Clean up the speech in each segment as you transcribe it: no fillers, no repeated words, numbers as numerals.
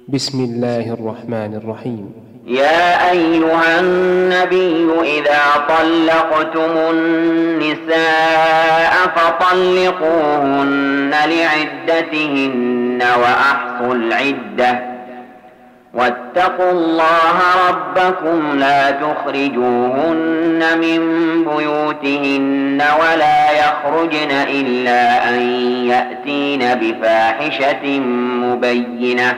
بسم الله الرحمن الرحيم. يا أيها النبي إذا طلقتم النساء فطلقوهن لعدتهن وأحصوا العدة واتقوا الله ربكم لا تخرجوهن من بيوتهن ولا يخرجن إلا أن يأتين بفاحشة مبينة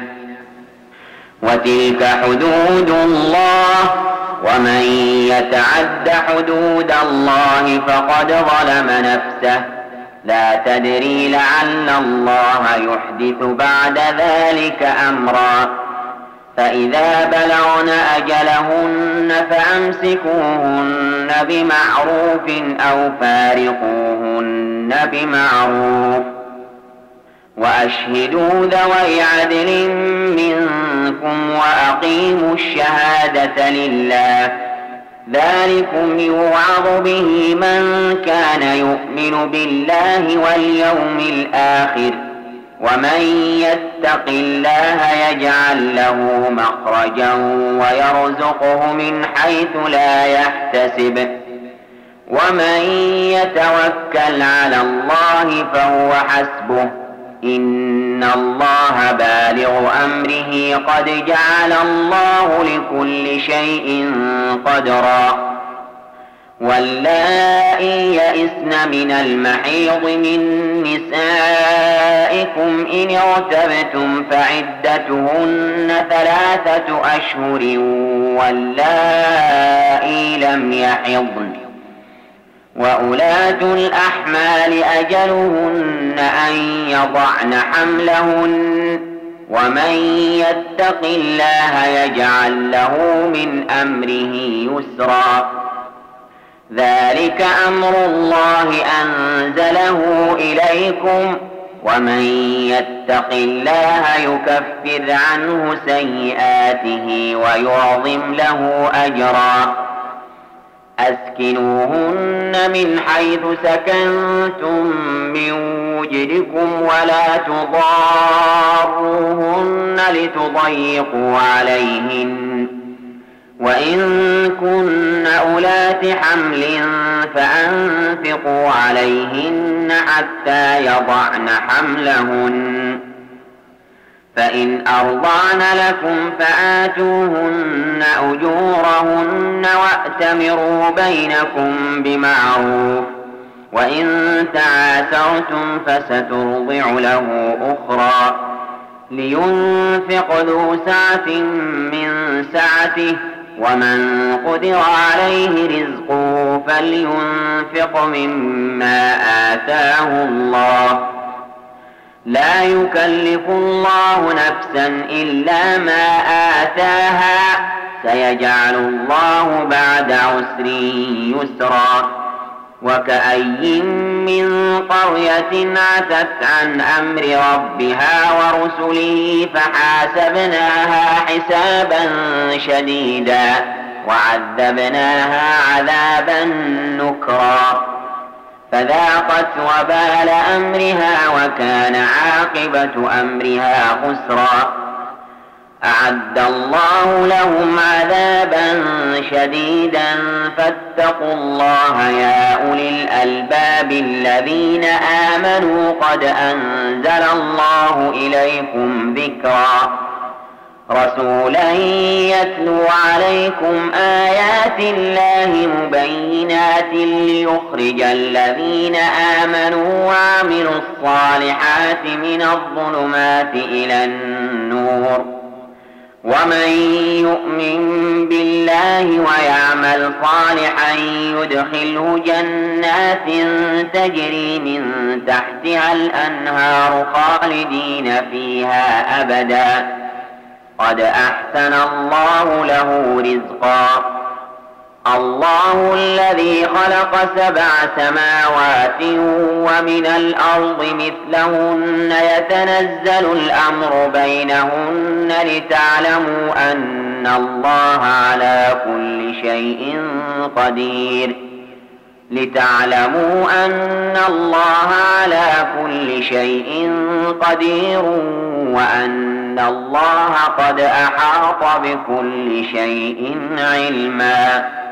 وتلك حدود الله ومن يتعد حدود الله فقد ظلم نفسه لا تدري لعل الله يحدث بعد ذلك أمرا فإذا بلغن أجلهن فأمسكوهن بمعروف أو فارقوهن بمعروف وأشهدوا ذوي عدل منكم وأقيموا الشهادة لله ذلكم يوعظ به من كان يؤمن بالله واليوم الآخر ومن يتق الله يجعل له مخرجا ويرزقه من حيث لا يحتسب ومن يتوكل على الله فهو حسبه إن الله بالغ أمره قد جعل الله لكل شيء قدرا واللائي يئسن من المحيض من نسائكم إن ارتبتم فعدتهن 3 أشهر واللائي لم يحضن وأولاة الأحمال أجلهن أن يضعن حملهن ومن يتق الله يجعل له من أمره يسرا ذلك أمر الله أنزله إليكم ومن يتق الله يكفر عنه سيئاته ويعظم له أجرا أسكنوهن من حيث سكنتم من وجدكم ولا تضاروهن لتضيقوا عليهن وإن كن أولات حمل فأنفقوا عليهن حتى يضعن حملهن فإن أرضعن لكم فآتوهن أجورهن وأتمروا بينكم بمعروف وإن تعاسرتم فسترضع له أخرى لينفق ذو سعة من سعته ومن قدر عليه رزقه فلينفق مما آتاه الله لا يكلف الله نفسا إلا ما آتاها سيجعل الله بعد عسر يسرا وكأي من قرية عتت عن أمر ربها ورسله فحاسبناها حسابا شديدا وعذبناها عذابا نكرا فذاقت وبال أمرها وكان عاقبة أمرها خسرا أعد الله لهم عذابا شديدا فاتقوا الله يا أولي الألباب الذين آمنوا قد أنزل الله إليكم ذكرا رسولا يتلو عليكم آيات الله مبينات ليخرج الذين آمنوا وعملوا الصالحات من الظلمات إلى النور ومن يؤمن بالله ويعمل صالحا يدخله جنات تجري من تحتها الأنهار خالدين فيها أبدا قد أحسن الله له رزقا الله الذي خلق 7 سماوات ومن الأرض مثلهن يتنزل الأمر بينهن لتعلموا أن الله على كل شيء قدير لتعلموا أن الله على كل شيء قدير وأن الله قد أحاط بكل شيء علما.